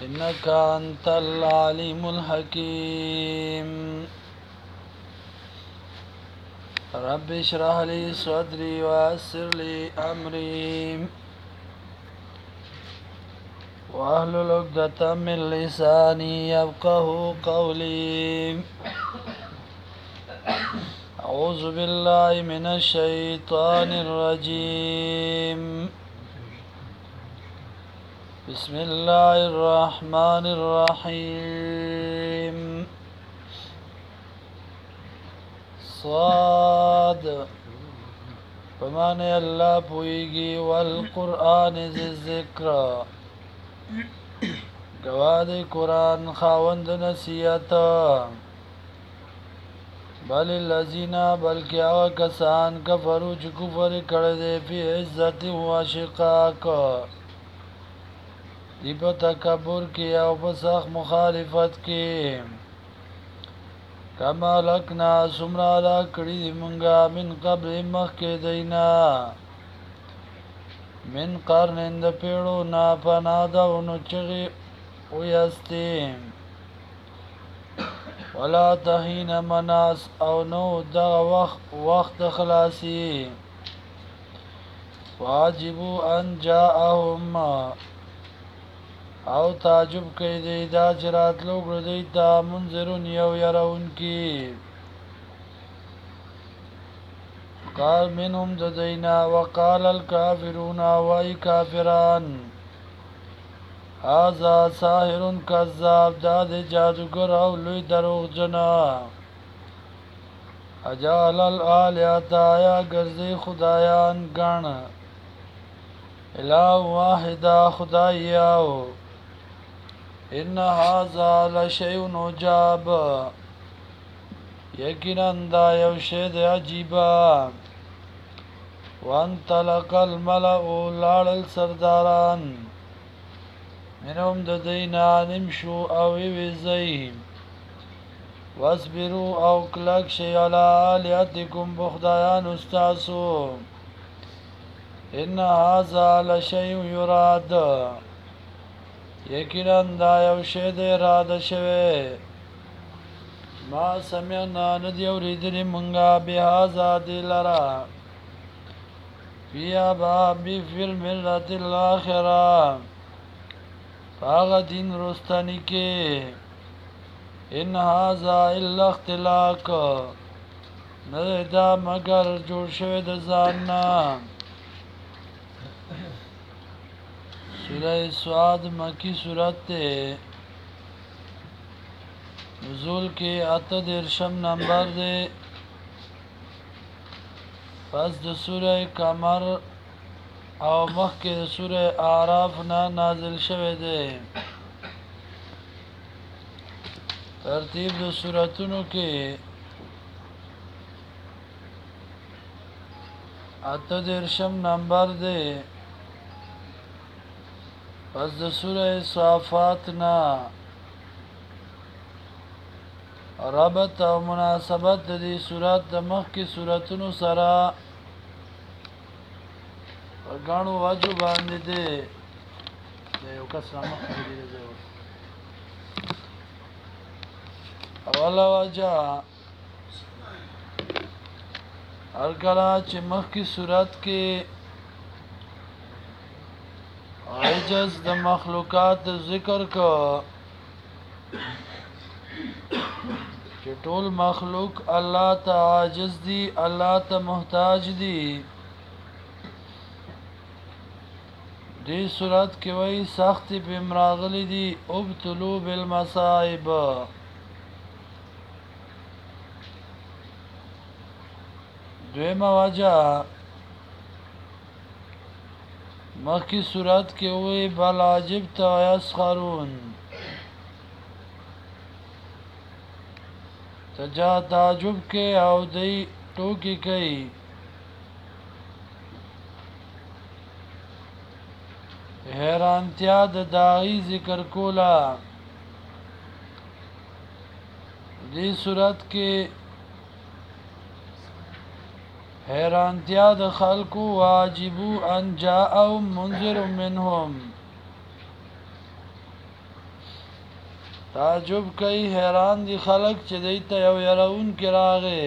إنك أنت العليم الحكيم رب اشرح لي صدري ويسر لي أمري واحلل عقدة من لساني يفقه قولي أعوذ بالله من الشيطان الرجيم بسم الله الرحمن الرحيم صاد فمن الله پویگی والقرآن ذی الذکر گواد قرآن خاوند نصیحت بل الذین بلکہ آغا کسان کفرو چی کفر کرده فی عزت و شقاق دی پا تکبر کی او پسخ مخالفت کی کما لکنا سمرالا کری دی منگا من قبل مخ کے دینا من قرن اند پیڑو نا پنادونو چغی ویستیم ولا تحین مناس او نو دا وقت خلاصی واجبو ان جاءهم او تعجب کئی دی دا چرات لوگ ردیتا منذرون یو یرون کی قال منهم ددینا وقال الكافرون وائی کافران هذا ساحر کذاب دا دی جادوگر او لوی دروغ جنا اجال الآلیات آیا گرزی خدایان گن الہ واحدا خدای آو ان هذا لشیء عجاب یقینا دا یو شی د عجیبا وانطلق الملأ لاړل سرداران منهم د دینا نمشو او ویزی واصبروا او کلک شی علی آلیاتکم بخدایان استاسو ان هذا لشیء یراد یقینا دا یو شی د اراده شوی ما سمعنا ندی اوریدلی منگا بهذا دی لرا فی آبابی فی الملت الاخرہ فاغ دین رستانی کے ان هذا الا اختلاق ندا مگر جوړ شوی د ځاننا سورہ سعاد مکی صورت تے نزول کے اتدرشم نمبر دے پس د سورہ قمر او مخ کے سورہ اعراف نا نازل شوه دے ترتیب د سورتونو کے اتدرشم نمبر دے پس د سورہ صافات نا ربط او مناسبت د دې سورات د مخ کې سوراتونو سره غاڼو واجب باندې دي یو کس مخ کې دی اوله وجه ارګلا چې مخ کې سورات کې عجز د مخلوقات ذکر کو چې ټول مخلوق الله ته عاجز دي الله ته محتاج دي دې صورت کې وایي سخت په مراغلي دي ابتلوا بالمصائب دویمه وجه مخی صورت کې وی بل عجب تا یسخرون تجا تعجب کې او دی ټوکی کوي حیرانتیا د داغی ذکر کولا دی صورت کې حیرانتیا د خلقو واجبو ان جاءهم منذر منهم تعجب کوي حیران دي خلک چې دی ته یو یرونکی راغی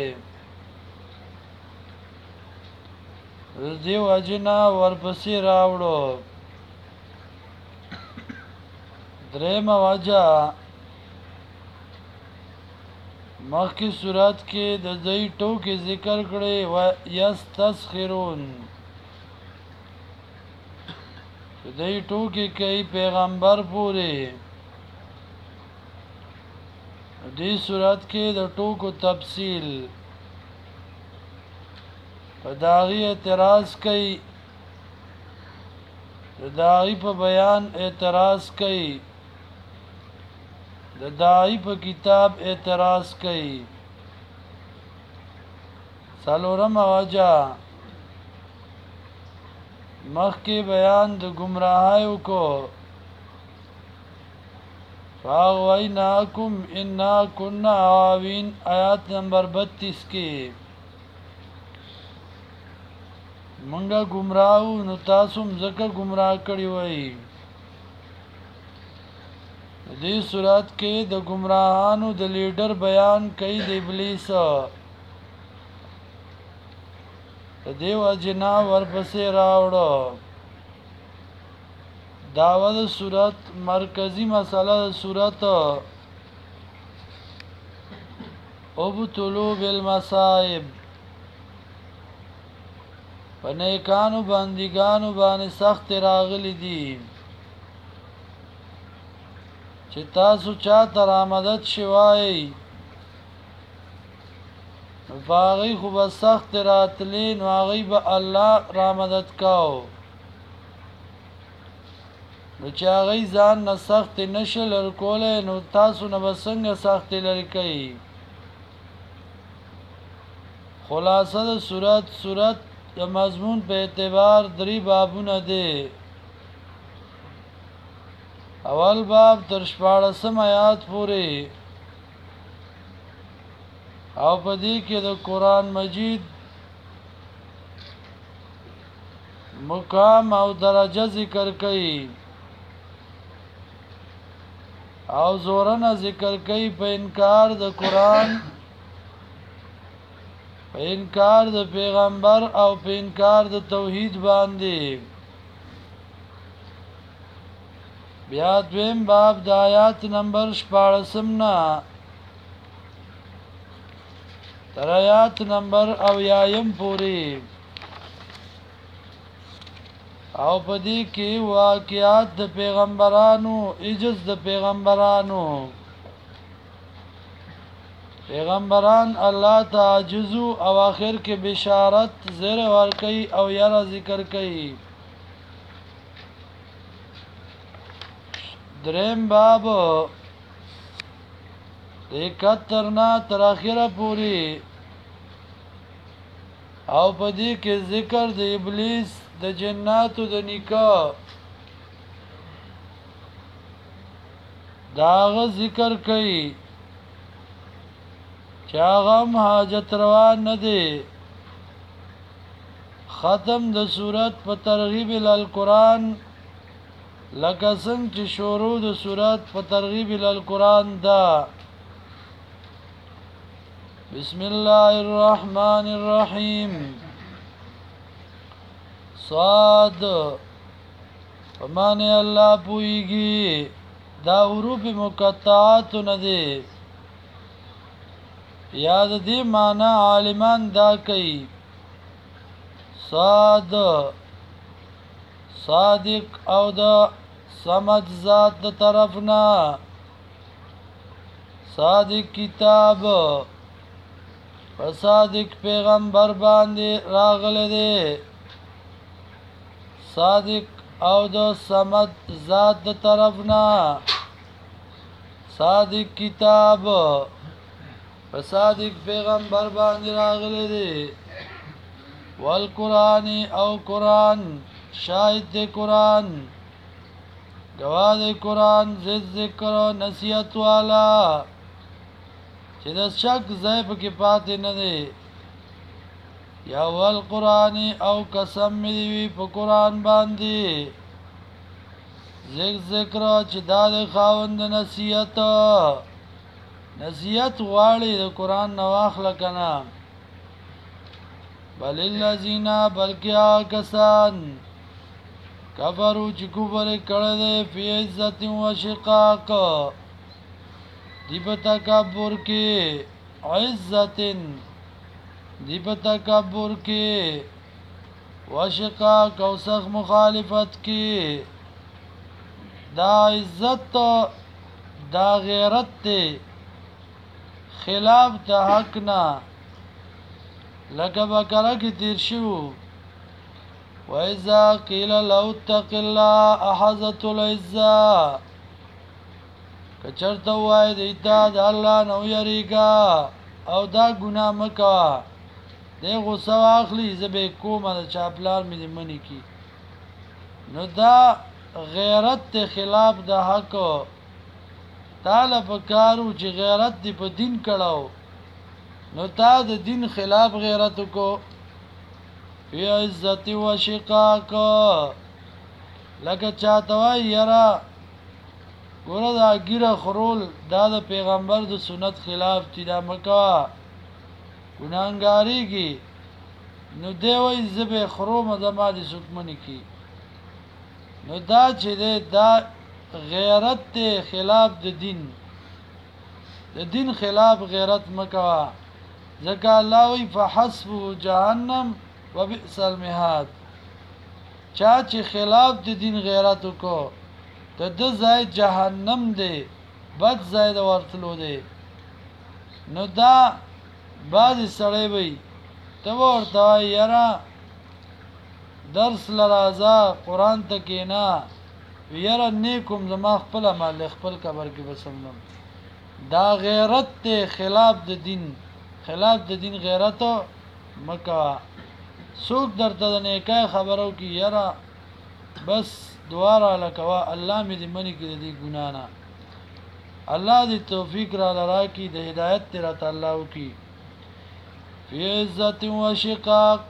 دې وجې نه ورپسې راوړو درېیمه وجه مخکې صورت کې د دې ټوکې ذکر کړي و یستسخرون دې ټوکې کوي پیغمبر پورې دې صورت کې د ټوکو تفصیل په داغي اعتراض کوي د داغي په بیان اعتراض کوي د داعی په کتاب اعتراض کوي څلورمه وجه مخکې بیان د گمراهیو کو فاغویناکم انا کنا غاوین آیات نمبر 32 کې منګه گمراهو نو تاسو هم ځکه گمراه کړی وای دې صورت کې د گمراهانو د لیډر بیان کوي د ابلیس دیو اجنا ورپسې راوړو داوا د صورت مرکزی مسله د صورت ابتلوا بالمصائب پنیکانو بندگانو باندې سخت راغلي دي چې تاسو چا تر آمدد شوای باغی خو به سخت راتلی نو هغوی به الله را مدد کاو نو چې هغوی ځان نه سخت نشي لرې کولی نو تاسو نه به څنګه سختې لرې کوي خلاصه د صورت د مضمون په اعتبار 3 بابونه دي اول باب تر 14 آیات پورې او په دې کې د قران مجید مقام او درجه ذکر کړي او زورنا ذکر کړي په انکار د قران په انکار د پیغمبر او په انکار د توحید باندې بیا دویم باب د آیات نمبر 14 نه تر آیات نمبر او یایم پوری او پدې کې واقعات د پیغمبرانو عجز د پیغمبران الله تعجزو او اخر کې بشارت زیر ور کوي او یاره ذکر کوي دریم باب 71 نه تر اخره پوری او پدې کې ذکر د ابلیس د جناتو د نکاح داغه ذکر کوي چې هغه حاجت روا نه دی ختم د صورت په ترغیب ال قرآن لکه څنګه چې شروع د صورت په ترغیب ال قرآن دا بسم الله الرحمن الرحیم صاد فمانه الله پویږي دا حروف مقطعات نه دي یاد دې معنا عالمان دا کوي صاد صادق او دا سمج ذات د طرفنا صادق کتاب صادق پیغمبر باندې راغله دي صادق او د سمد ذات د طرفنا صادق کتاب صادق پیغمبر باندې راغله دي والقرآن او قرآن شاهد د قرآن گواه د قرآن ذکر و نصیحت والا چې د شک ځای پکې پاتې نه دی یا والقرآن او قسم می دی په قرآن باندې ذکر چې دا د خاوند نصیحت نصیحت غواړي د قران نو اخله کنه بل الذین بلکې کسان کفرو چې کفر کړه دې فی عزت و شقاق دی په تکبر کې عزتن دی په تکبر کې وشقاق او سخت مخالفت کې دا عزت دا غیرت ته خلاف د حق نه لکه بکره کې تیر شو وَإِذَا قِيلَ لَهُ اتَّقِ اللَّهَ أَخَذَتْهُ الْعِزَّةُ کچرته وای دیتا د الله نو یریګا او دا ګناه مکا د غوسه اخلي زبې کومه د چاپلار مې منی کی نو دا غیرت ته خلاف د حق تعالی فکارو چې غیرت دی په دین کړهو نو تا د دین خلاف غیرت کو فی عزت و شقاق لکه چاته وای یرا ګوره دا ګیره خرول دا د پیغمبر د سنت خلاف چې دا مکا ګناهګاریږي نو دی وای زبې خروم د ما دي سکمنی کی نو دا چې دا غیرت ته خلاف د دین خلاف غیرت مکوا ځکه الله وی فحسب جهنم وبئس المهاد چا چې خلاف د دین غیرت کو ته د ځای جهنم دی بد ځای د ورتلو دی نو دا بعض سړی وي ته ورته یاره درس لرازا قرآن ته کینا یاره نیکم زما خپل مال خپل قبر کې بسمنم دا غیرت ته خلاف د دین غیرت مکا سوک درته د نیکای خبرو کې یاره بس دواره لکوا الله مې دې منی کې دې ګنا نه الله دې توفیق را لرا کی د هدایت تیرا تعالی کی فی عزت و شقاق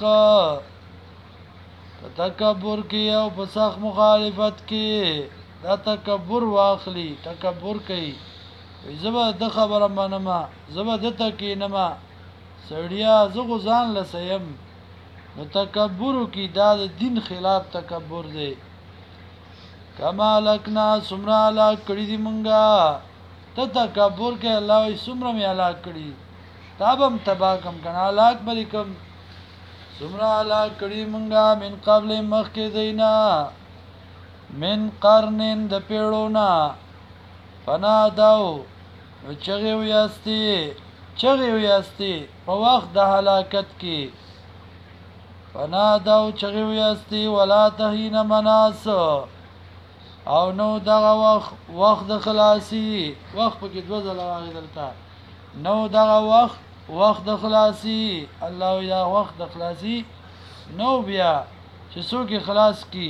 تکبر کی او پسخ مخالفت کی دا تکبر واخلی تکبر کی زبا د خبره منما زبا د تکینما سړیا زغه ځان لسیم نو تکبر کی دا د دین خلاف تکبر دی کما لکنا سمرا لا کړي دی مونږه ته تکبر کې الله وي سمرا می الا کړي تابم تباکم کنا لاک بلیکم سمرا لا کړي مونږه من قبل مخکې دینا من قرنین د پیړونا فنا داو چغه ویاستی په وخت د هلاکت کې فنا داو چغه ویاستی ولا تهین مناس او نو دغه وخت د خلاصي وخت په کې دوه ځله راغی دلته نو دغه وخت د خلاصي الله یا وخت د خلاصي نو بیا چې څوک خلاص کی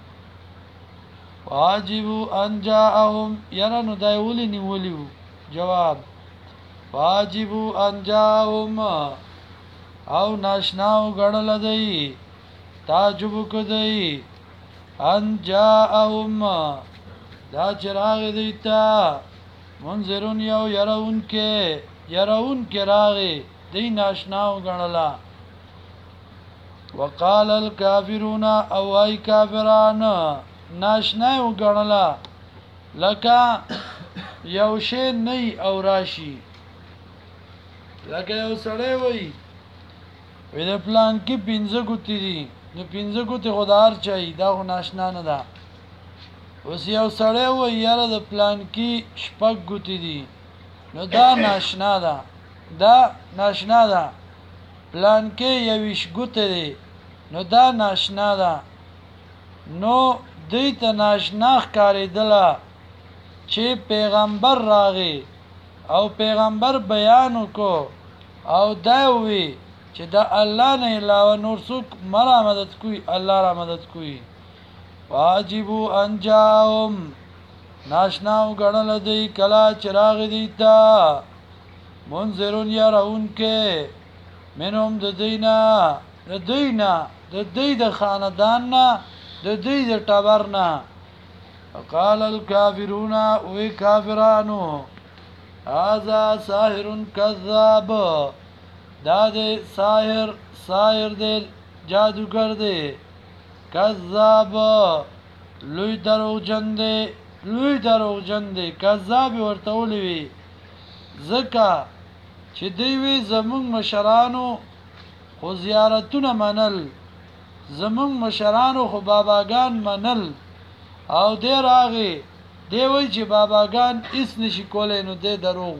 واجب ان جاءهم یرا نو دای ولي نیولیو جواب واجب ان جاءهم او ناشناو غړل دی تعجب کدی ان جاءهم دا چراغ دیتا منذرون یو يرون کې راغی دی ناشناو غړلا وقال الكافرون او اي کافران ناشناو غړلا لکه یو شی نه او راشي لکه یو سړی وای د پلان کې 15 ګوتی دي نو 15 ګوتی خدار چي دا خو ناشنا نه ده اوس یو سړی وای یاره د پلان کې شپږ ګوتی دي نو دا ناشنا ده پلان کې یوش ګوتی دي نو دا ناشنا ده نو دوی ته ناشنا ښکارېدله چې پیغمبر راغی او پیغمبر بیان وکړو او دا وی چې دا الله نه علاوه نور څوک مرا مدد کوي الله را مدد کوي واجبو انجاهم ناشناو غړل دی کلا چراغ دیتا منذرون يرون کې منهم د دینا د خاندان نه د دې د ټبر نه وقال الكافرون وی کافرانو هذا ساحر کذاب دا دے ساحر دے جادوگر دے کذاب لوی دروغجن دے کذاب ورته ولوي زکه چې دوی زمون مشرانو خو زیارتونه منل زمون مشرانو خو باباګان منل او دی راغی دی وای چې باباګان هیڅ نشي کولای نو دی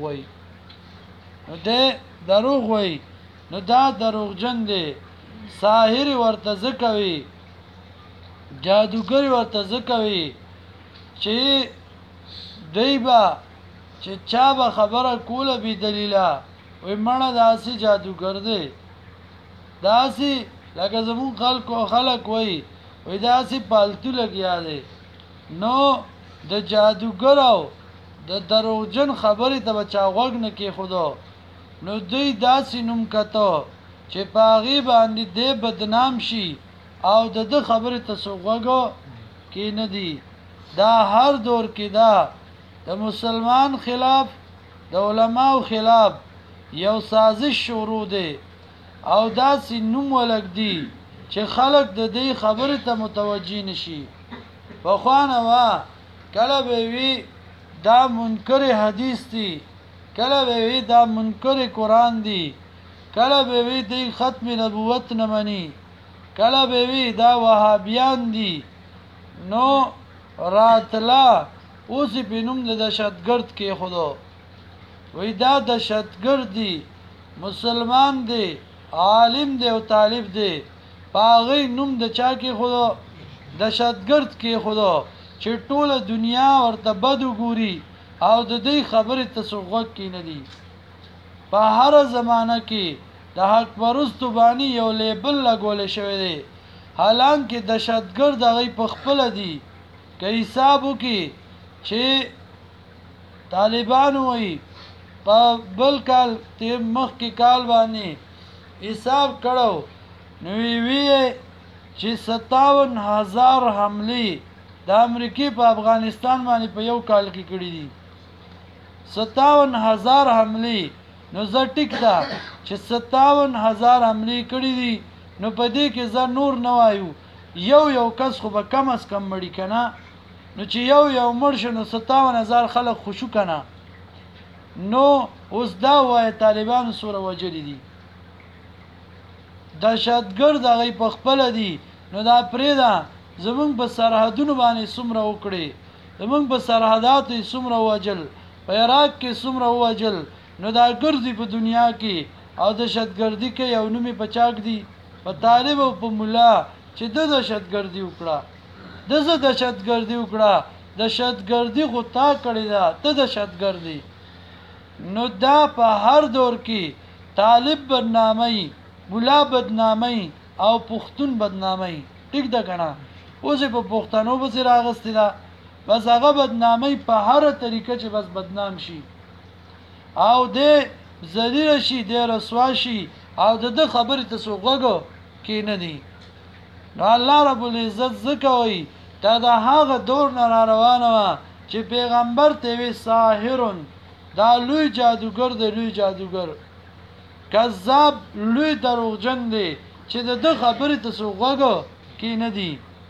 دروغ وای نو دا دروغجن دی ساحر ورته زکوي جادوګر ورته زکوي چې دیبا چې چا به خبره کوله بی دلیله وای مړه داسې جادوګر دی داسې لکه زمون خلک وای داسې پالتو لګیا دی نو د جادوګر او د دروغجن خبرې ته بچا غوږ نه کې خدا نو دوی داسې نوم کته چې پاغي باندې دې بدنام شي او د خبرې ته سوغوګو کې نه دی دا هر دور کې دا د مسلمان خلاف د علماو خلاف یو سازش شروع دی او داسې نوم ولګ دی چې خلک د دې خبرې ته متوجي نشي په خوانه وا کله به وی دا منکر حدیث دی کله به وی دا منکر قرآن دی کله به وی دی ختم نبوت نه مني کله به وی دا وهابیان دي نو راتلا اوس په نوم د دهشتګرد کې خدا وی دا دهشتګرد دی مسلمان دی عالم دی او طالب دی پاغي نوم د چا کې خدا دهشتګرد کې خدا چې ټوله دنیا ورته بدو ګوري او د دې خبره تسوغت کې نه دي په هر زمانہ کې د حق پرستو باندې یو لیبل لګول شوی دی حالانکه دهشتګرد هغه په خپل دي که حسابو کې چې طالبان وای په بل کال تیر مخ کې کال باندې حساب کړو نو وی چې 57000 حمله د امریکای په افغانستان باندې په یو کال کې کړې دي 57000 حمله نو زه ټیک ده چې 57000 حمله کړې دي نو په دې کې زه نور نه وایو یو کس خو به کم از کم مړی کنه نو چې یو مړ شنو 57000 خلک خوشو کنه نو اوس دا وای طالبان سوره وجلی دي دهشتګرد هغه په خپل دي نو دا پریدا زمونږ په سرحدونو باندې څومره وکړي زمونږ په سرحداتو څومره وجل په عراق کې څومره وجل نو دا ګرځي په دنیا کې او دهشتګردي کې یو نومي پچاک دي په طالب او په مولا چې د دهشتګردي وکړه دهشتګردي خو تا کړی دا ته دهشتګردي نو دا په هر دور کې طالب بدنامي مولا بدنامي او پښتون بدنامي ټیک ده کنه اوس په پښتنو به راغستې ده بس هغه بدنامي په هر طریقه چې بس بدنام شي او دې ذلیل شي دې رسوا شي او د خبرې ته سوغوګو کې نه دي نو الله رب العزت زکوي دا د هغه دور نه روانه وا چې پیغمبر ته وی ساحرون دا لوی جادوګر کذاب لوی دروغجن دی چې د خبرې ته سوغوګو کې نه دي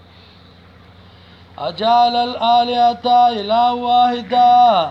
اجال الالهه اله واحده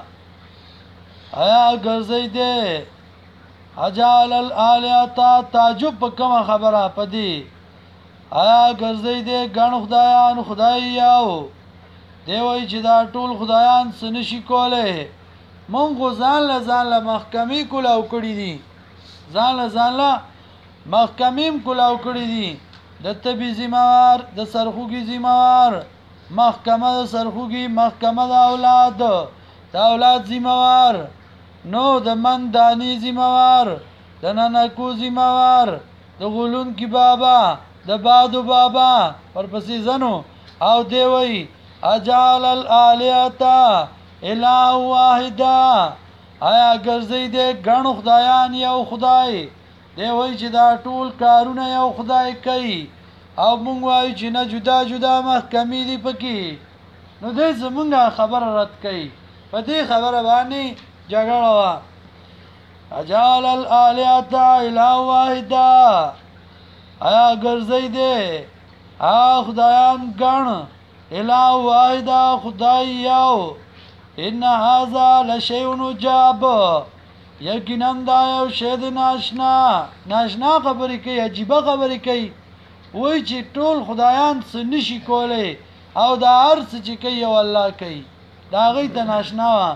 آیا ګرځي دې اجال الالهه تعجب په کومه خبره پدې آیا ګرځي دې ګڼ خدایان خدای یاو دی وای چې دا ټول خدایان سنشي کوله مونږ ځان له محکمې کولاو کړی دي ځان له محکمیم کولاو کړی دي د تبي زموار د سرخوږي زموار محکمه د سرخوږي محکمه د اولاد زموار نو د من دانی زموار د ننکو زموار د غولون کی بابا د بادو بابا ورپسې زنو او دی وی اجال الالهه اله واحده آیا ګرځي دې ګڼ خدایان یو خدای دی وای چې دا ټول کارونه یو خدای کوي او مونږ وایو چې نه جدا محکمې دي پکې نو دې زمونږه خبره رد کوي په دې خبره باندې جګړه وه اجعل الآلهة اله واحده آیا ګرځئ دې خدایان ګڼ اله واحده خدای یو ان هذا لشیء عجاب یقینا دا یو شی د ناشنا خبرې کوي عجیبه خبرې کوي وای چې ټول خدایان څه نشي کولی او دا هر څه چې کوي یو الله کوي دا هغوی ته ناشنا وه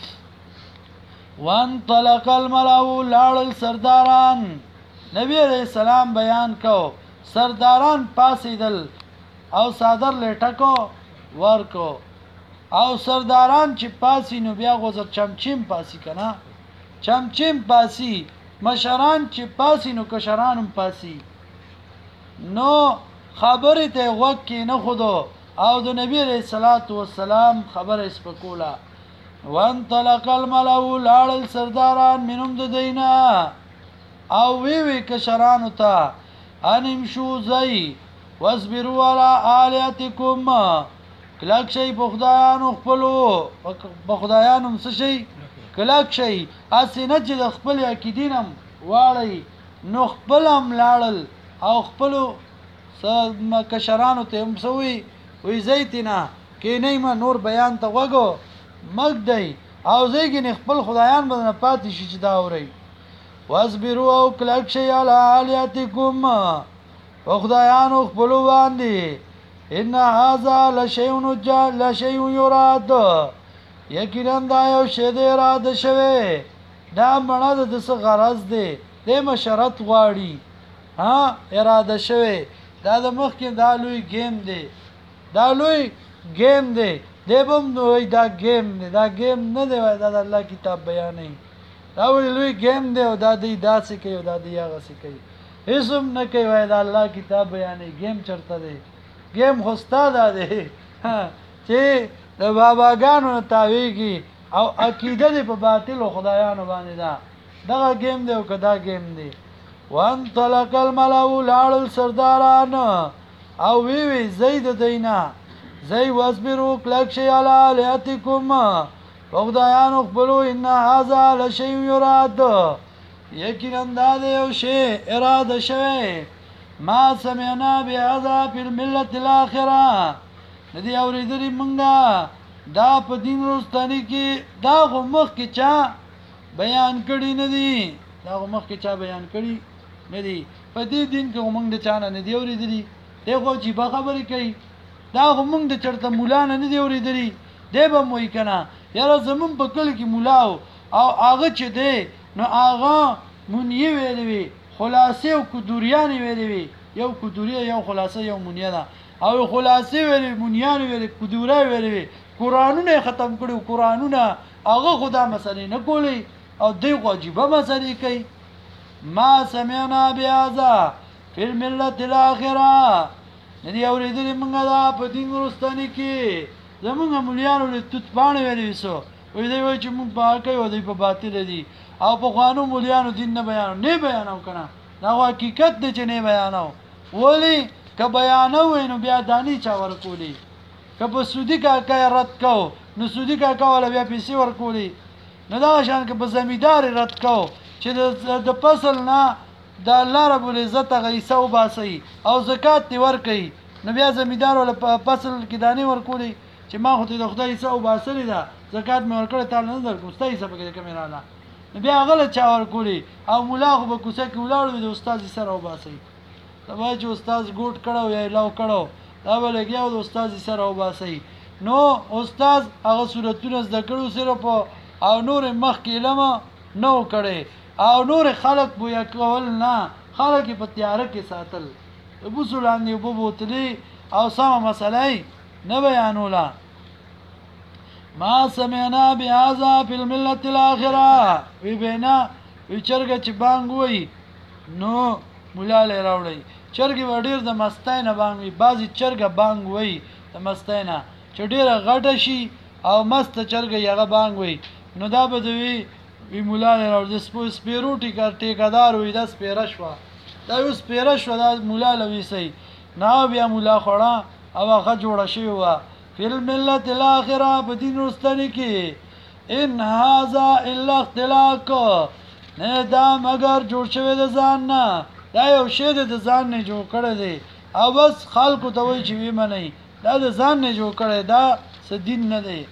وانطلق الملأ لاړل سرداران نبی علیہ السلام بیان کو سرداران پاسېدل او صادر لټکو ورکو او سرداران چې پاسی نو بیا غوزر چمچیم پاسی کنه چمچیم پاسی مشران چې پاسی نو کشرانم پاسی نو خبرې ته غوږ کې نه خودو او د نبی علیہ الصلوۃ والسلام خبره سپکوله وانطلق الملأ لاړل سرداران منهم د دینا او وی کشرانو ته انمشو زئی واصبروا على آلهتكم کلک شي په خدایانو خپلو په خدایانو څه شي کلک شي اسنه چې د خپل عقیدینم واړی نو خپلم لاړل او خپلو کشرانو ته هم سوي وی زیتینا کې نه ما نور بیان ته وګو مګ دی او زیګین خپل خدایان باندې پاتې شي چې دا اوري واصبروا او کلک شي علی آلهتکم او خدایانو خپل باندې ان هذا لشیء یراد یقینا دا یو شی دی اراده شوی دا مړه د څه غرض دی د مشرت غواړي ها اراده شوی دا د مخ کې دا لوی گیم دی دا لوی گیم دی دیبم نوې دا گیم دی دا گیم نه دی دا د الله کتاب بیانې دا لوی گیم دی او دا دی داسې کوي او دا دی هغه څه کوي هیڅم نه کوي دا الله کتاب بیانې گیم چرته دی گیم خوستا دا دی چې د باباګانو تاویږي او عقیده دی په باطل خدایانو باندې دا دغه گیم دی او کدا گیم دی وانطلق الملأ لاړل سرداران او وی زید دینا زی واصبروا کلک شي علی آلهتکم خدایانو خپلو ان هذا لشیء یراد یقینا دا یو شی اراده شوی ما سمعنا بهذا فی الملة الاخره ندی اوریدلی منګه دا په دین وروستانی کې دا مخ کې چا بیان کړی ندی دا مخ کې چا بیان کړی ندی په دې دین کې موږ د چانه ندی اوریدلی دغه چې په خبرې کوي دا موږ د چرته مولا نه ندی اوریدلی دی به مو کنه یاره زمون په کل کې مولا او هغه چې دی نو هغه مونږ ویلې خلاصې او کدوریان ویلې یو کدوریه یو خلاصې یو مونږه ده او خلاصې ویلې مونږیان ویلې کدوره ویلې قرانونه ختم کړو قرانونه هغه خدا مسلې نه کولی او دی واجبه مسلې کوي ما سمعنا بهذا فی الملة الاخره ندی اوریدلی منګه دا په دین ورستانی کې زمونږ مولیانو له توت باندې ویلې سو وې دی وای چې مونږ په کوي او دی په باطل دي او په خوانو مولیانو دین نه بیانو کنه دا حقیقت دی چې نه بیانو ولی که بیانو نو بیا دانی چا ورکولی که په سودی کا رد کو نو سودی کا ولا بیا پیسې ورکولی نو دا شان که په زمیدار رد کو چې د فصل نه د الله رب العزت غیسه وباسي او زکات دی ورکي نو بیا زمیدار ول په فصل کې دانی ورکولی چې ما خو ته د خدای حساب وباسلی دا زکات مې ورکړه تعالی نه درکو ستای حساب کې کمه نه بیا غل چا ورکولی او مولا خو به کوڅه کې ولاړ د استاد سره وباسي دا چې استاد ګوټ کړو یا لو کړو دا ولګیا د استاد سره وباسي نو استاد هغه صورتونه زده کړو سره په او نور مخ کې لمه نو کړي او نور خلق بویا کول نه خلق په تیار کې ساتل ابو سلام دی ابو بوتلی او سم مسلې نه بیانولا ما سمعنا بهذا في الملة الاخره وی بینا وی چرګ چې بانګ وای نو مولا له راوړی چرګ وډیر د مستاینه بانګ وی بعضی چرګ بانګ وای د مستاینه چې ډیره غټه شي او مست چرګ یغه بانګ وای نو دا بدوی وی مولا له راوړ د سپیرو ټیکادار وی د سپیره شو دا یو سپیره شو د مولا له وی سي نو بیا مولا خړه او هغه جوړه شوی و فی الملت الاخره په دین رستنی کې ان هذا الا اختلاق نه دا مگر جوړ شوی د ځان نه دا یو شی د ځان نه جوړ کړی دی او بس خلکو ته وایي چې وی منئ دا د ځان نه جوړ کړی دا څه دین نه دی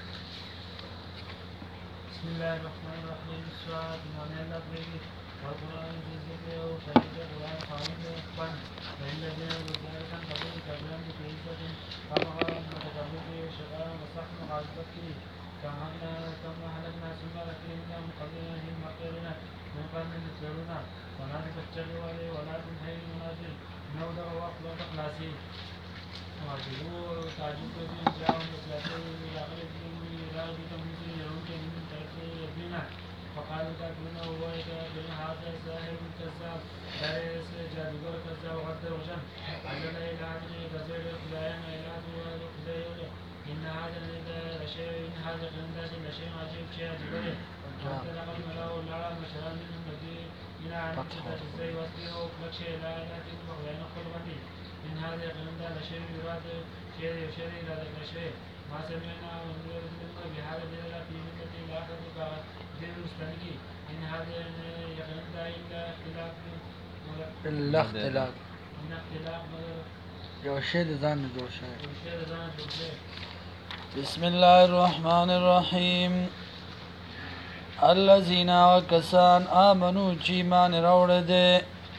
بسم الله الرحمن الرحیم سواد نام الله پریږدي او قرآن د ذکر او شهید قرآن خاوند خپل الذين يذكرون قبل كلام كيفة فما متكبر شقاء وصحن وعزبك كما هلكنا ثم لكننا من قبلهم مقرنا من قرن مثلنا ولا تكتروا عليه ولا تنهي المنازل نودع واقبل اخلاصي وعجبوا تعجب بهم جاءهم بثلاثه الى غير لا بكم مثل يهود من تركه يبينا فقالوا كافرون هو بين هذا ساحر كذاب لا يسر جادوگر كذاب وغد وجن علل الى عدل كثير خدايا الى عدل خدايا ان هذا لشيء ان هذا قنداس لشيء عجيب شيء عجيب فانطلق الملأ والأعلى مشرا منهم الذي الى ان تتجزي واسقيه لكشي لا لكن وغير خلقتي ان هذا قنداس لشيء يراد شيء يشير الى ذلك الشيء ما سمعنا بهذا الدليل في ملة الآخرة كدين المستنكي إن هذا يقين إلا اختلاف الا اختلاف إن اختلاف یو شی د ځان نه جوړ شوی بسم الله الرحمن الرحیم الذين وكسان آمنوا چې ایمان راوړل دي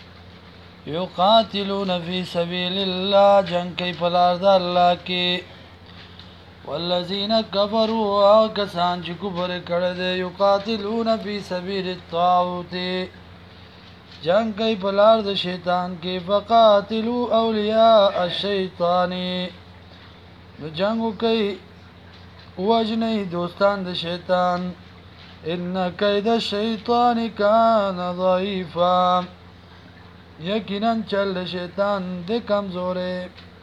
یقاتلون فی سبیل الله جنگ کوي په لار د الله کې والذین کفروا کسان چې کفر کړی دی یقاتلون فی سبیل الطاغوت جنگ کوي په لار د شیطان کې فقاتلوا اولیاء الشیطان نو جنگ کوي وجنی دوستان د شیطان ان کید الشیطان کان ضعیفا یقینا چل شیطان د کمزورې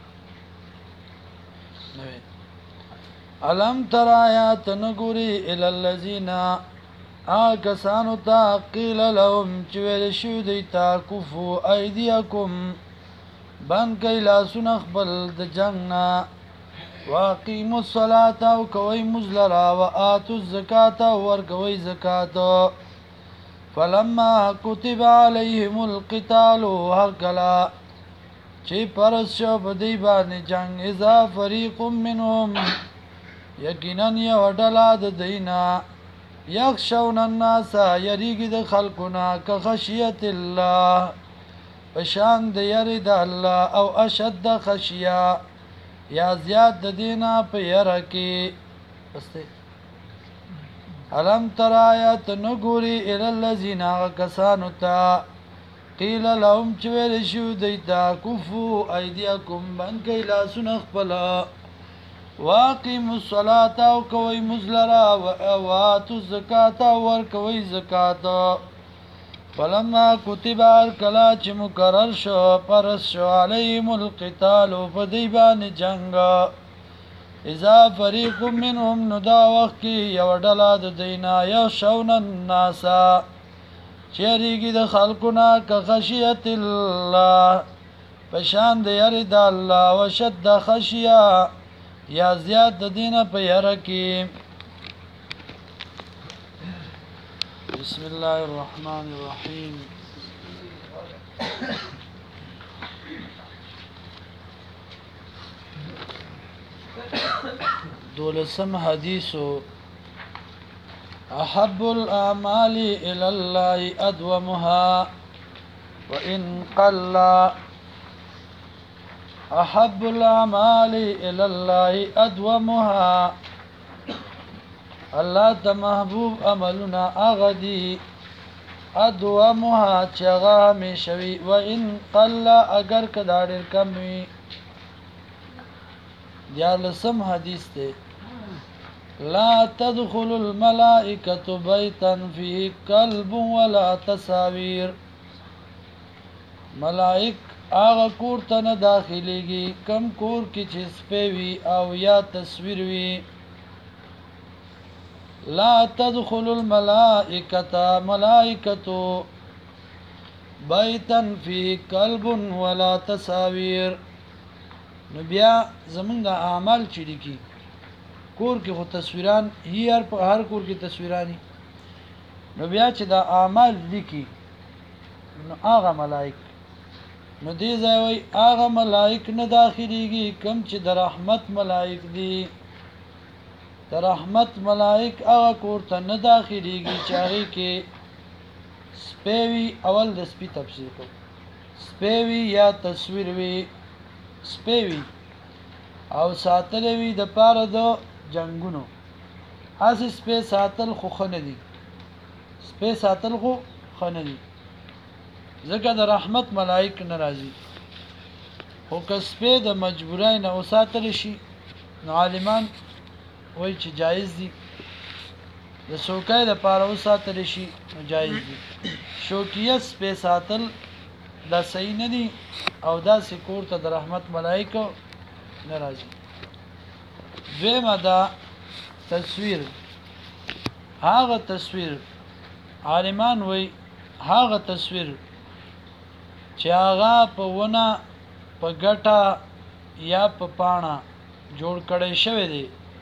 نوې علم تر آیات نګوري ال الذین آکسانو تا قیل لهم چې ویل شو دی تا کفو ایدیکم بند کئی لاسون اخبل د جنگنا واقیموا الصلاة او کوي مزلرا و آتوا الزکاة ور کوي زکاة فلما كتب عليهم القتال هر کلا چې پرس شو بدی باندې جنگ اذا فریق منهم یقینا یو ډله د دینا یخشون الناس یریږي د خلقنا که خشیت الله پشان د یری د الله او اشد خشیه یا زیاد د دینا په یره کې پسته علم تر آیات نګوري ال الذین کسانو ته قیل لهم چې ویل شو دیتا کفو ایدیکم بن کای لاسونه خپل واقیموا الصلاة او کوي مزلرا او اتوا الزکاة ور کوي زکات فلما كتب کلا چې مقرر شو پرس شو علیهم القتال فدیبان جنگ اذا فریق منهم ندا وقت یو ډله د دینا یشون الناس چریږي د خلقنا که خشیت الله پشان د یری د الله وشد خشیه یا زیاد د دینه په یره کې بسم الله الرحمن الرحیم دولسم حدیثو احب الاعمال الى الله ادومها وان قل احب الاعمال الى الله ادومها الله ته محبوب عملنا اغدي ادومها چغا میشوي وان قل اگر کدا ډیر کم وي دیالسم حدیث ته لا تدخل الملائكة بيتا فيه كلب ولا تصاوير ملائک آغا کور ته نه داخليږي کم کور کې چې سپوي او یا تصویر وي لا تدخل الملائكة ملائكة بيتا فيه كلب ولا تصاوير نو بیا زمونږ د اعمال چې دي کور کې خو تصویران هر کور کې تصویرانی نو بیا چې دا اعمال لیکي نو هغه ملائک نو دې ځای وای هغه ملائک نه داخليږي کم چې د رحمت ملائک دي د رحمت ملائک هغه کور ته نه داخليږي چې هغه کې سپیوی اول د سپی تفسیر کو سپیوی یا تصویر وی سپیوی او ساتل وی د پاره د جنگونو اس سپی ساتل خو خنه دي سپی ساتل خو خنه دي ځکه د رحمت ملائک ناراضي خو کسبه د مجبورای نه وساتل شي نو عالمان وای چې جایز دي د سوکای د پاره وساتل شي نو جایز دي شوکیه سپه ساتل دا صحیح نه دي او دا سکور ته د رحمت ملائکه ناراضي دیمه دا تصویر هغه تصویر عالمان وای هغه تصویر چې هغه په ونه په ګټه یا په پاڼه جوړ کړی شوی دی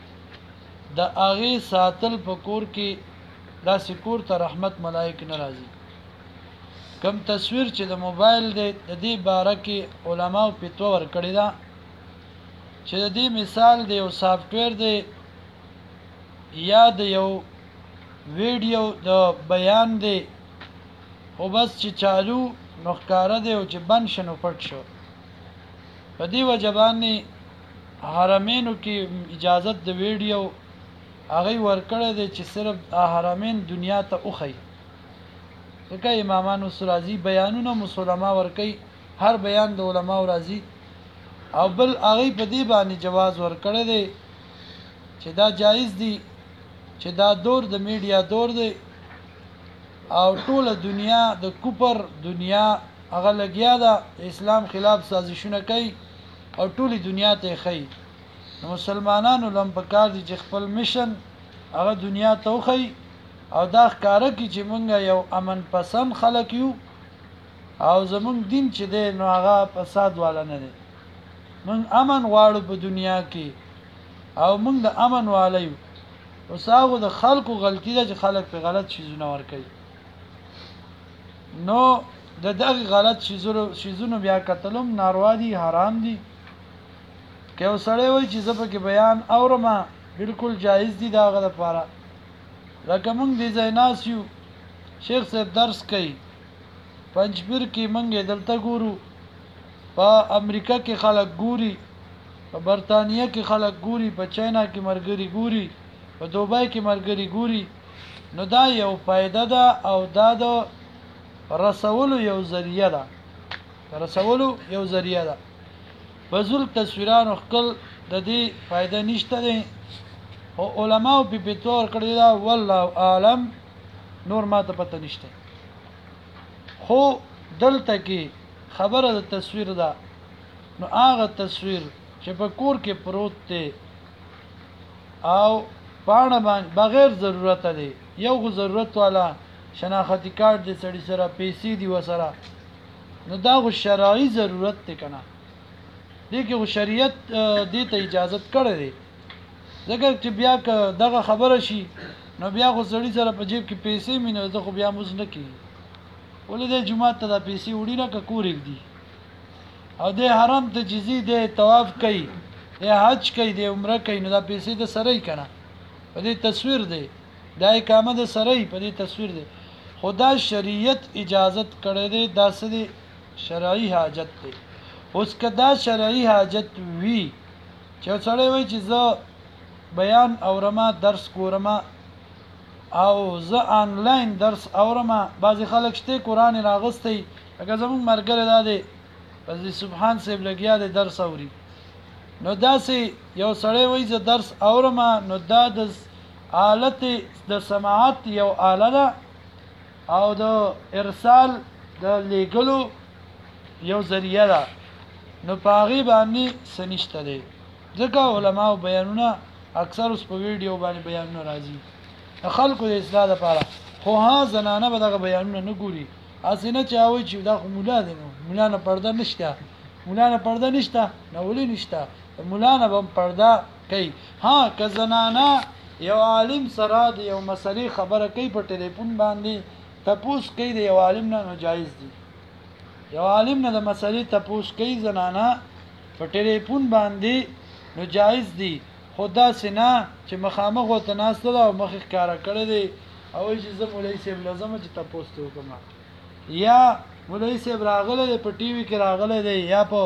د هغه ساتل په کور کې دا سکور ته رحمت ملائک ناراضي کم تصویر چې د موبایل دی د دې باره کې علماو فتوا ورکړی دا چې د دې مثال دی یو سافټویر دی یا د یو ویډیو د بیان دی خو بس چې چالو نو ښکاره دی او چې بند شنو پټ شو په دې وجبانې حرمینو کې اجازت د ویډیو هغه ورکړی دی چې صرف حرمین دنیا ته اوخی ځکه امامانو راضي بیانونه مسلمه ورکي هر بیان د علما راضي او بل هغه په دې باندې جواز ورکړی دی چې دا جایز دی چې دا دور د میډیا دور دی او ټول دنیا د کوپر دنیا هغه لګیا ده اسلام خلاف سازشونه کوي او ټول دنیا ته خي نو مسلمانانو لم پکار دي چې خپل میشن هغه دنیا ته خي او دا ښکارا کی چې مونږ یو امن پسند خلک یو او زمونږ دین چې دی نو هغه فساد والا نه دی مونږ امن غواړو په دنیا کې او مونږ د امن والو او ساغو د خلکو غلطی ده چې خلک په غلط شیزونه ور کوي نو د دغه غلط شیزونو بیا قتلم ناروا دي حرام دي که وسړی وای چې زبه کې بیان اورما بالکل جایز دي داغه لپاره لکه موږ د زیناسیو شیخ صاحب درس کوي پنځپیر کې موږ دلته ګورو په امریکا کې خلک ګوري په برتانیې کې خلک ګوري په چاینا کې مرګري ګوري په دوبای کې مرګري ګوري نو دا یو فائدہ ده او دا د رسولو یو ذریعہ ده رسولو یو ذریعہ ده بزول تصویرانو خپل د دې فائدہ نشته دي او علماء په پتور کړی دا والله عالم نور ما ته پته نشته خو دلته کې خبره د تصویر ده نو هغه تصویر چې په کور کې پروت دی او پاڼه باندې بغیر ضرورت دی یو ضرورت والا شناختی کارت دې سړی سره پیسې دی وسره نو دا غو شرعي ضرورت دی کنه دې کې غو شریعت دې ته اجازه کړې دی ځکه چې بیا دغه خبره شي نو بیا غو سړی سره په جیب کې پیسې مینه زه خو بیا موږ نه کی ولې د جمعه ته د پیسې وړي نه کورګ دی او د حرم ته جزي د طواف کوي د حج کوي د عمره کوي نو د پیسې د سره کنا په دې تصویر دی دا اقامه د سره په دې تصویر دی خدا شریعت اجازت کړی دی دا سړي شرعي حاجت دی اوس کدا شرعي حاجت وی چې سړی وای چې زه بیان اورما درس کورما او زه آنلاین درس اورما بعضی خلک شته قران راغستی اگر زمون مرګره داده پس سبحان سیب لګیا دی درس اوري نو داسې یو سړی وای زه درس اورما نو دا د آلت د سماعت یو آله ده او د ارسال د لیګلو یو ذریعہ ده نو پاغي باندې سنشته دي ځکه علماء بیانونه اکثر اوس په ویډیو باندې بیانونه راځي خلکو د اصلاح لپاره خو ها زنانه به دغه بیانونه نه ګوري اسینه چاوي چې دا مولا دی نو مولا نه پرده نشته مولا نه پرده نشته نو ولې نشته مولا نه به پرده کوي. ها که زنانه یو عالم سره د یو مسلې خبره کوي په ټلیفون باندې تپوس کوي د یو عالم نه، نو جایز دي. یو عالم نه د مسلې تپوس کوي زنانه په ټلیفون باندې، نو جایز دي. خدا سینا چې مخامخ وته ناسته ده او مخ ښکارا کړی دی او چې زه مولوي صاحب لازم چې تپوس ته وکم، یا مولوي صاحب راغله دی په ټي وي کې راغله دی یا په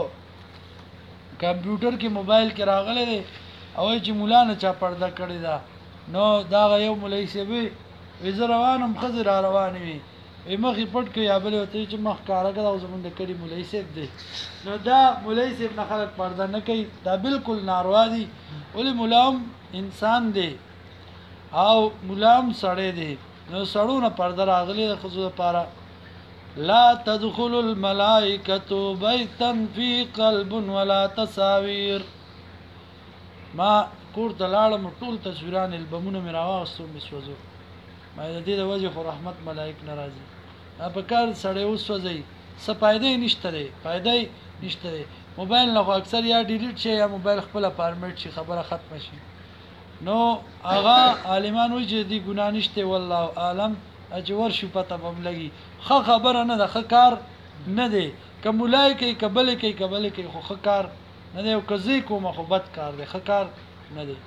کمپیوټر کې موبایل کې راغله دی او چې مولا نه چا پرده کړی دا، نو دا یو مولوي صاحب وی زه روانم خزر را روان وي مخې پټ کې یا بل وته چې مخ کارا کړه او زمونږ د کړي مولوي صاحب دی، نو دا مولوي صاحب نه خلک پرده نه کوي، دا بالکل ناروا دي. ولې مولام انسان دی او مولام سړی دی، نو سړو نه پرده راغلی د خزو لپاره. لا تدخل الملائکه بیتا فی قلب ولا تصاویر. ما کور ته لاړم ټول تصویران البمونه مې راواغستو مې سوځو، ما د دې د وجه خو رحمت ملائک ناراضي په کار سړی وسوځي څه فائدې نشته دی، فائدې نشته دی. موبایل نه خو اکثر یا ډیلیټ شي یا موبایل خپل فارمیټ شي خبره ختم شي. نو هغه عالمان وایي چې دې ګناه نشته والله عالم اجور شو پته بم لګي خو خبره نه ده خو کار نه دی کوملای کوي قبل کوي خو کار نه دی او کزي کوم خو بد کار دی خو کار نه دی.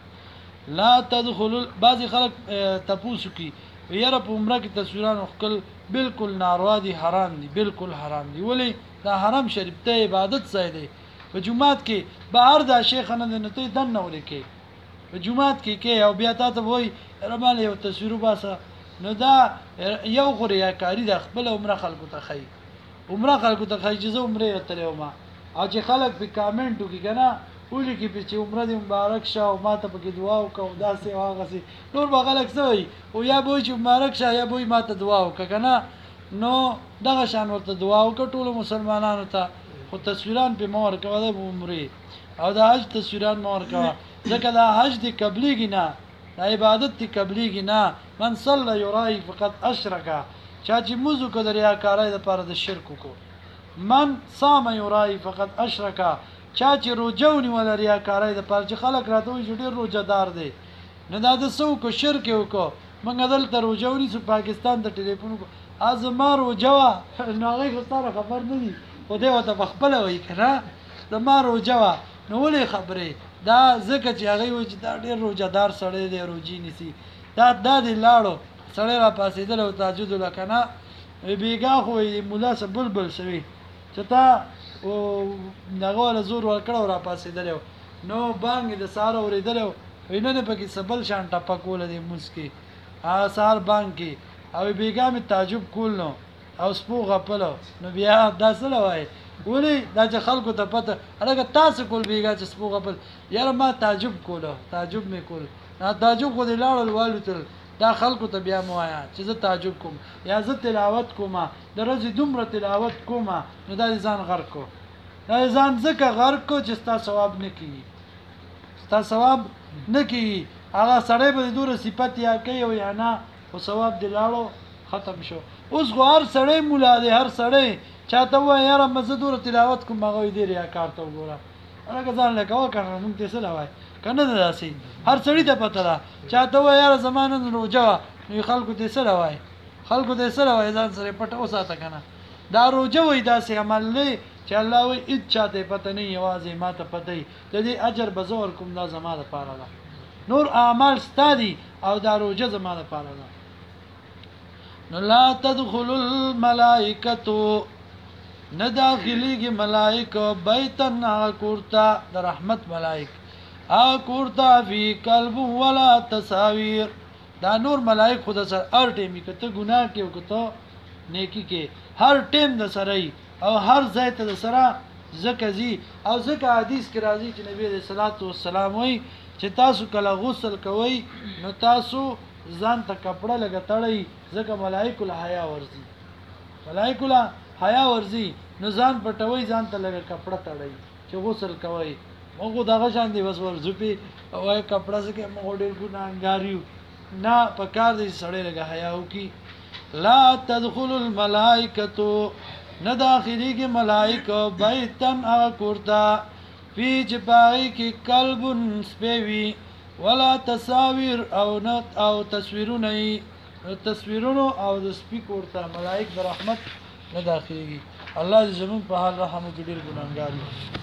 لا تدخلوا بعض خلک تپوسو کی یاره په عمره کې تصویران خپل بالکل ناروا دي حرام دي بالکل حرام دي. ولی دا حرام شریف ته عبادت ځای دی. په جمعات کې بهر دا شیخ نه نه ته دن نه ولیکي په جمعات کې او بیا تاسو وای رمال یو تصویر وباسه، نو دا یو غریه کاری د خپل عمره خلکو ته خی عمره خلکو ته خی چې زه عمره تلو ما او چې خلک په کامنټ وکي کنه ولي کې چې عمره دې مبارک شه او ماته پکې دعا وکاو دا سه واغه سي نور به خلک سوي او یا به چې مبارک شه یا به ماته دعا وکا کنه، نو دغه شان ورته دعا وکړه ټول مسلمانانو ته. خو تصویران په مور کوي د عمره او د حج تصویران مور کوي ځکه دا حج دی قبليږي نه دا عبادت دی قبليږي نه. من صلى يراي فقط اشرك چا چې موزو کو د ریاکارۍ لپاره د شرک کو. من صام يراي فقط اشرك چا چې روجونی ولا ریاکارۍ لپاره چې خلک راته وي ډېر روزدار دي، نه دا د سو کو شرک وکړو منګ دلته روجونی سو پاکستان د ټلیفون کو ازما روجوا نو هغه ستاره خبر نه دي خو دې وته بخپله وای کړه د ما روجوا نو ولې خبره دا ځکه چې هغه وي چې دا ډېر روزدار سړی دی روجي نسی دا دې لاړو سړی را پاسېدل او تهجد لکنه بیګا خو مولا سه بلبل سوي چتا او نغول زور ورکړو را پاسېدل نو بانګ د سار اوریدل وینه په کې سبل شان ټپکول دي مسکی سار بانګ کې او بیګا می تعجب کول نو او سپو غپل نو بیا داسه لوي ولی دا چې خلکو ته پته هغه تاسو کول بیګا چې سپو غپل یاره ما تعجب کوله تعجب می کول دا تعجب خو دې لاړل والوتل دا خلکو ته بیا موایا چې زه تعجب کوم یا زه تلاوت کوم د ورځې دومره تلاوت کوم نو دا ځان غرق کو دا ځان ځکه غرق کو چې ستا ثواب نه کیږي ستا ثواب نه کیږي هغه سړی به دوره صفت یا کوي او یا نه او ثواب دی لاړو ختم شو. اوس غو هر سړی مولا دی هر سړی چاته وای یاره مزه دوره تلاوت کوم هغه دی ریا کارته وګوره هغه ځان له کوه کنه مونږ ته څه لوي کنه داسي هر سړی ته پته ده چاته وای یاره زمانه روجا نو خلکو ته څه لوي خلکو ته څه لوي ځان سره پټه اوساته کنه دا روجا وای داسې عمل نه چې الله وای اې چاته پته نه یوازې ماته پته د دې اجر بزور کوم دا زماده پاره ده نور اعمال ستادي او دا روجا زماده پاره ده. نو لا تدخل الملائکه نه داخليږي ملائکه بیتن کورتا د رحمت ملائک کورتا فی قلب ولا تصاویر. دا نور ملائک خود سره هر ټیم کې ته ګناه کې او ته نیکی کې هر ټیم د سره او هر ځای ته د سره زکزي او زکه حدیث کې راځي چې نبی رسول الله والسلام وایي چې تاسو کله غسل کوئ نو تاسو ځان ته کپڑا لګتړئ ځکه ملائکه له حیا ورزي ملائکه له حیا ورزي نو ځان پټوي ځان ته لګ کپڑا تړئ چې غسل کوئ موږ دغه شان دی بس ورځپی او کپڑا څخه موږ ډېر ګناګاریو نه پکار دي سړی لګ حیا وکي. لا تدخل الملائکه نه داخليږي ملائکه بیتن کورتا فی چې پاغی کې کلب سپیوی ولا تصاویر او تصویرونو او د سپیک ورته ملائک د رحمت نه داخليږي الله دې زمون په حال رحم وکړي ډیر ګناهګار